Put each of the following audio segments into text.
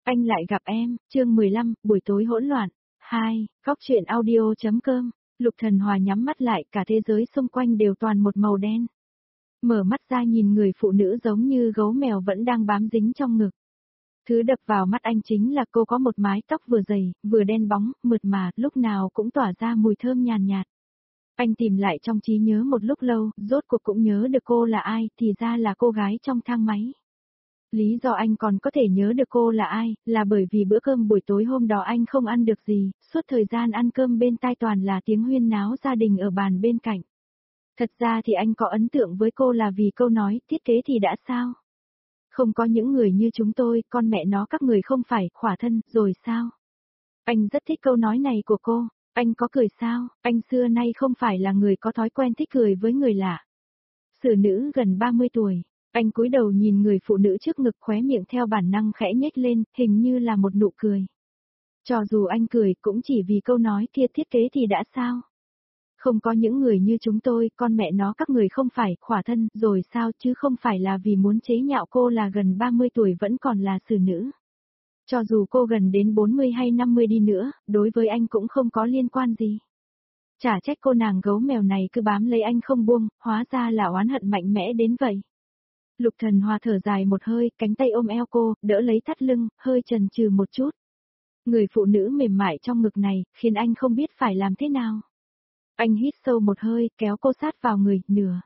Anh lại gặp em, chương 15, buổi tối hỗn loạn. 2, góc truyện audio.com. Lục Thần Hòa nhắm mắt lại, cả thế giới xung quanh đều toàn một màu đen. Mở mắt ra nhìn người phụ nữ giống như gấu mèo vẫn đang bám dính trong ngực. Thứ đập vào mắt anh chính là cô có một mái tóc vừa dày, vừa đen bóng, mượt mà, lúc nào cũng tỏa ra mùi thơm nhàn nhạt. Anh tìm lại trong trí nhớ một lúc lâu, rốt cuộc cũng nhớ được cô là ai, thì ra là cô gái trong thang máy. Lý do anh còn có thể nhớ được cô là ai, là bởi vì bữa cơm buổi tối hôm đó anh không ăn được gì, suốt thời gian ăn cơm bên tai toàn là tiếng huyên náo gia đình ở bàn bên cạnh. Thật ra thì anh có ấn tượng với cô là vì câu nói, thiết kế thì đã sao? Không có những người như chúng tôi, con mẹ nó các người không phải, khỏa thân, rồi sao? Anh rất thích câu nói này của cô, anh có cười sao, anh xưa nay không phải là người có thói quen thích cười với người lạ. Xử nữ gần 30 tuổi. Anh cúi đầu nhìn người phụ nữ trước ngực, khóe miệng theo bản năng khẽ nhếch lên, hình như là một nụ cười. Cho dù anh cười cũng chỉ vì câu nói kia, thiết kế thì đã sao? Không có những người như chúng tôi, con mẹ nó các người không phải, khỏa thân, rồi sao, chứ không phải là vì muốn chế nhạo cô là gần 30 tuổi vẫn còn là xử nữ. Cho dù cô gần đến 40 hay 50 đi nữa, đối với anh cũng không có liên quan gì. Chả trách cô nàng gấu mèo này cứ bám lấy anh không buông, hóa ra là oán hận mạnh mẽ đến vậy. Lục Thần Hòa thở dài một hơi, cánh tay ôm eo cô, đỡ lấy thắt lưng, hơi chần chừ một chút. Người phụ nữ mềm mại trong ngực này, khiến anh không biết phải làm thế nào. Anh hít sâu một hơi, kéo cô sát vào người,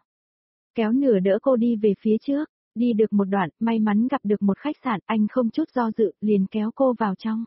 kéo nửa đỡ cô đi về phía trước. Đi được một đoạn, may mắn gặp được một khách sạn, anh không chút do dự, liền kéo cô vào trong.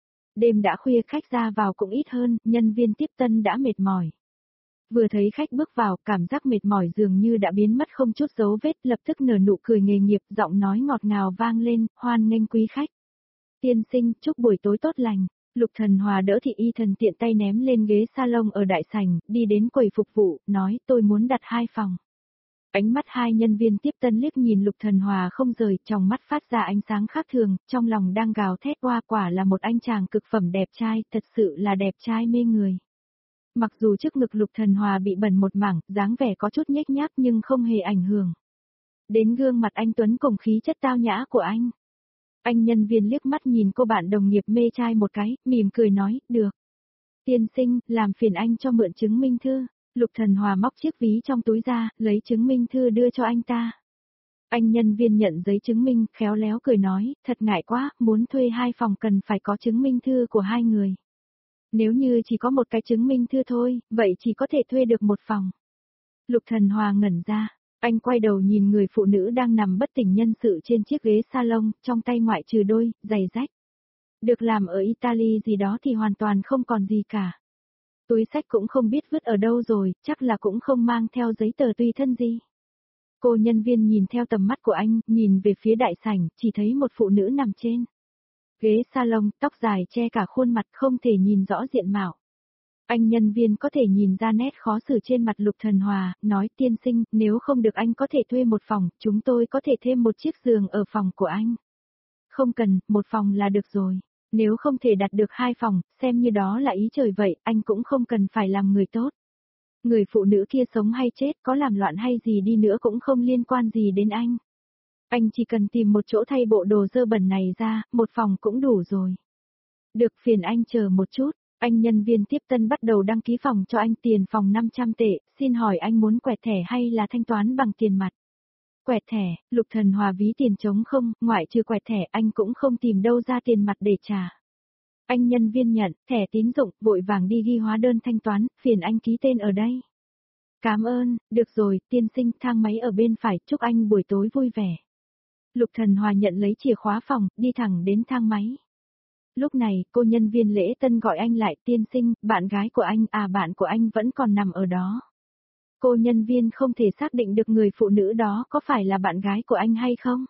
Đêm đã khuya, khách ra vào cũng ít hơn, nhân viên tiếp tân đã mệt mỏi. Vừa thấy khách bước vào, cảm giác mệt mỏi dường như đã biến mất không chút dấu vết, lập tức nở nụ cười nghề nghiệp, giọng nói ngọt ngào vang lên, hoan nghênh quý khách. Tiên sinh, chúc buổi tối tốt lành. Lục Thần Hòa đỡ thị y thần tiện tay ném lên ghế salon ở đại sảnh, đi đến quầy phục vụ, nói tôi muốn đặt 2 phòng. Ánh mắt hai nhân viên tiếp tân liếc nhìn Lục Thần Hòa không rời, trong mắt phát ra ánh sáng khác thường, trong lòng đang gào thét oa, quả là một anh chàng cực phẩm đẹp trai, thật sự là đẹp trai mê người. Mặc dù trước ngực Lục Thần Hòa bị bẩn một mảng, dáng vẻ có chút nhếch nhác nhưng không hề ảnh hưởng. Đến gương mặt anh tuấn cùng khí chất tao nhã của anh. Anh nhân viên liếc mắt nhìn cô bạn đồng nghiệp mê trai một cái, mỉm cười nói, được. Tiên sinh, làm phiền anh cho mượn chứng minh thư. Lục Thần Hòa móc chiếc ví trong túi ra, lấy chứng minh thư đưa cho anh ta. Anh nhân viên nhận giấy chứng minh, khéo léo cười nói, thật ngại quá, muốn thuê 2 phòng cần phải có chứng minh thư của 2 người. Nếu như chỉ có một cái chứng minh thư thôi, vậy chỉ có thể thuê được 1 phòng. Lục Thần Hòa ngẩn ra, anh quay đầu nhìn người phụ nữ đang nằm bất tỉnh nhân sự trên chiếc ghế salon, trong tay ngoại trừ đôi, giày rách. Được làm ở Italy gì đó thì hoàn toàn không còn gì cả. Túi xách cũng không biết vứt ở đâu rồi, chắc là cũng không mang theo giấy tờ tùy thân gì. Cô nhân viên nhìn theo tầm mắt của anh, nhìn về phía đại sảnh, chỉ thấy một phụ nữ nằm trên ghế salon, tóc dài che cả khuôn mặt, không thể nhìn rõ diện mạo. Anh nhân viên có thể nhìn ra nét khó xử trên mặt Lục Thần Hòa, nói tiên sinh, nếu không được anh có thể thuê 1 phòng, chúng tôi có thể thêm một chiếc giường ở phòng của anh. Không cần, 1 phòng là được rồi. Nếu không thể đặt được 2 phòng, xem như đó là ý trời vậy, anh cũng không cần phải làm người tốt. Người phụ nữ kia sống hay chết, có làm loạn hay gì đi nữa cũng không liên quan gì đến anh. Anh chỉ cần tìm một chỗ thay bộ đồ dơ bẩn này ra, 1 phòng cũng đủ rồi. Được, phiền anh chờ một chút, anh nhân viên tiếp tân bắt đầu đăng ký phòng cho anh, tiền phòng 500 tệ, xin hỏi anh muốn quẹt thẻ hay là thanh toán bằng tiền mặt? Quẹt thẻ, Lục Thần Hòa ví tiền trống không, ngoại trừ quẹt thẻ anh cũng không tìm đâu ra tiền mặt để trả. Anh nhân viên nhận, thẻ tín dụng, vội vàng đi ghi hóa đơn thanh toán, phiền anh ký tên ở đây. Cảm ơn, được rồi, tiên sinh, thang máy ở bên phải, chúc anh buổi tối vui vẻ. Lục Thần Hòa nhận lấy chìa khóa phòng, đi thẳng đến thang máy. Lúc này, cô nhân viên lễ tân gọi anh lại, tiên sinh, bạn gái của anh, bạn của anh vẫn còn nằm ở đó. Cô nhân viên không thể xác định được người phụ nữ đó có phải là bạn gái của anh hay không.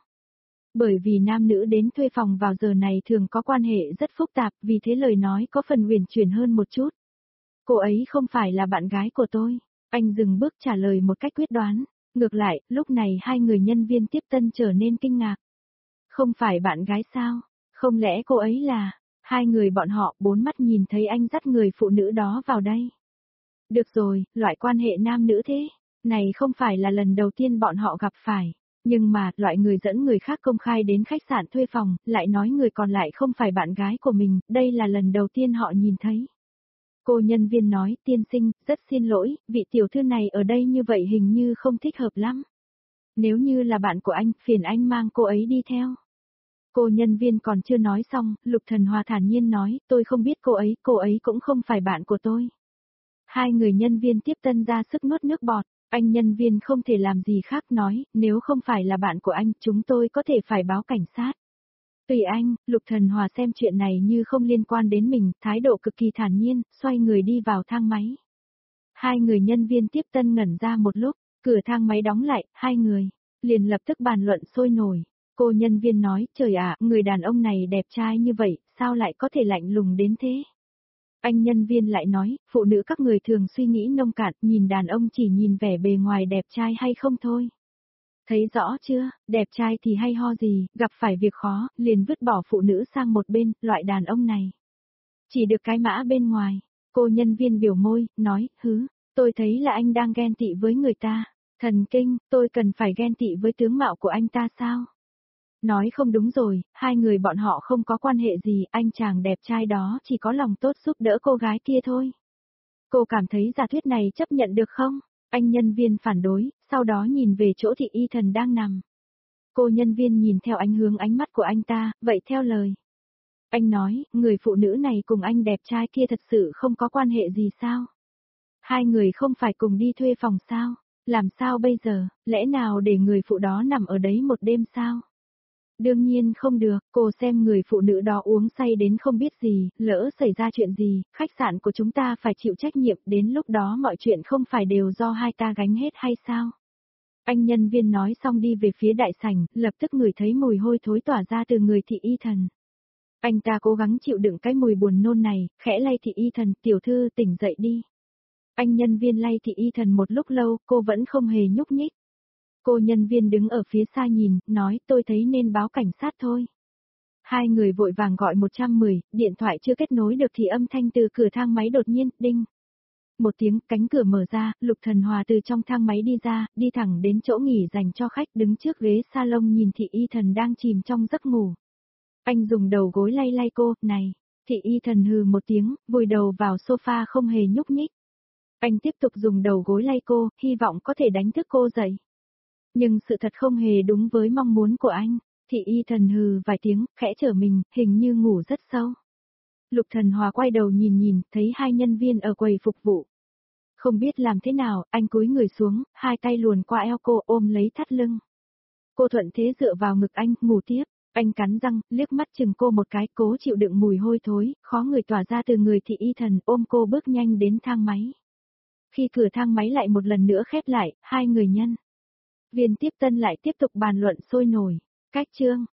Bởi vì nam nữ đến thuê phòng vào giờ này thường có quan hệ rất phức tạp, vì thế lời nói có phần uyển chuyển hơn một chút. Cô ấy không phải là bạn gái của tôi. Anh dừng bước trả lời một cách quyết đoán. Ngược lại, lúc này hai người nhân viên tiếp tân trở nên kinh ngạc. Không phải bạn gái sao? Không lẽ cô ấy là... Hai người bọn họ 4 mắt nhìn thấy anh dắt người phụ nữ đó vào đây. Được rồi, loại quan hệ nam nữ thế. Này không phải là lần đầu tiên bọn họ gặp phải. Nhưng mà, loại người dẫn người khác công khai đến khách sạn thuê phòng, lại nói người còn lại không phải bạn gái của mình, đây là lần đầu tiên họ nhìn thấy. Cô nhân viên nói, tiên sinh, rất xin lỗi, vị tiểu thư này ở đây như vậy hình như không thích hợp lắm. Nếu như là bạn của anh, phiền anh mang cô ấy đi theo. Cô nhân viên còn chưa nói xong, Lục Thần Hòa thản nhiên nói, tôi không biết cô ấy cũng không phải bạn của tôi. Hai người nhân viên tiếp tân ra sức nuốt nước bọt, anh nhân viên không thể làm gì khác nói, nếu không phải là bạn của anh, chúng tôi có thể phải báo cảnh sát. Tùy anh, Lục Thần Hòa xem chuyện này như không liên quan đến mình, thái độ cực kỳ thản nhiên, xoay người đi vào thang máy. Hai người nhân viên tiếp tân ngẩn ra một lúc, cửa thang máy đóng lại, hai người liền lập tức bàn luận sôi nổi. Cô nhân viên nói, trời ạ, người đàn ông này đẹp trai như vậy, sao lại có thể lạnh lùng đến thế? Anh nhân viên lại nói, phụ nữ các người thường suy nghĩ nông cạn, nhìn đàn ông chỉ nhìn vẻ bề ngoài đẹp trai hay không thôi. Thấy rõ chưa, đẹp trai thì hay ho gì, gặp phải việc khó, liền vứt bỏ phụ nữ sang một bên, loại đàn ông này. Chỉ được cái mã bên ngoài, cô nhân viên biểu môi, nói, tôi thấy là anh đang ghen tị với người ta. Thần kinh, tôi cần phải ghen tị với tướng mạo của anh ta sao? Nói không đúng rồi, hai người bọn họ không có quan hệ gì, anh chàng đẹp trai đó chỉ có lòng tốt giúp đỡ cô gái kia thôi. Cô cảm thấy giả thuyết này chấp nhận được không? Anh nhân viên phản đối, sau đó nhìn về chỗ thị y thần đang nằm. Cô nhân viên nhìn theo ánh mắt của anh ta, vậy theo lời. Anh nói, người phụ nữ này cùng anh đẹp trai kia thật sự không có quan hệ gì sao? Hai người không phải cùng đi thuê phòng sao? Làm sao bây giờ, lẽ nào để người phụ đó nằm ở đấy một đêm sao? Đương nhiên không được, cô xem người phụ nữ đó uống say đến không biết gì, lỡ xảy ra chuyện gì, khách sạn của chúng ta phải chịu trách nhiệm, đến lúc đó mọi chuyện không phải đều do hai ta gánh hết hay sao? Anh nhân viên nói xong đi về phía đại sảnh, lập tức ngửi thấy mùi hôi thối tỏa ra từ người thị y thần. Anh ta cố gắng chịu đựng cái mùi buồn nôn này, khẽ lay thị y thần, tiểu thư tỉnh dậy đi. Anh nhân viên lay thị y thần một lúc lâu, cô vẫn không hề nhúc nhích. Cô nhân viên đứng ở phía xa nhìn, nói tôi thấy nên báo cảnh sát thôi. Hai người vội vàng gọi 110, điện thoại chưa kết nối được thì âm thanh từ cửa thang máy đột nhiên, đinh. Một tiếng, cánh cửa mở ra, Lục Thần Hòa từ trong thang máy đi ra, đi thẳng đến chỗ nghỉ dành cho khách đứng trước ghế salon nhìn thị y thần đang chìm trong giấc ngủ. Anh dùng đầu gối lay lay cô, này, thị y thần hừ một tiếng, vùi đầu vào sofa không hề nhúc nhích. Anh tiếp tục dùng đầu gối lay cô, hy vọng có thể đánh thức cô dậy. Nhưng sự thật không hề đúng với mong muốn của anh, thị y thần hừ vài tiếng, khẽ trở mình, hình như ngủ rất sâu. Lục Thần Hòa quay đầu nhìn, thấy hai nhân viên ở quầy phục vụ. Không biết làm thế nào, anh cúi người xuống, hai tay luồn qua eo cô ôm lấy thắt lưng. Cô thuận thế dựa vào ngực anh, ngủ tiếp. Anh cắn răng, liếc mắt chừng cô một cái, cố chịu đựng mùi hôi thối, khó người tỏa ra từ người thị y thần, ôm cô bước nhanh đến thang máy. Khi cửa thang máy lại một lần nữa khép lại, hai người nhân viên tiếp tân lại tiếp tục bàn luận sôi nổi. Cách chương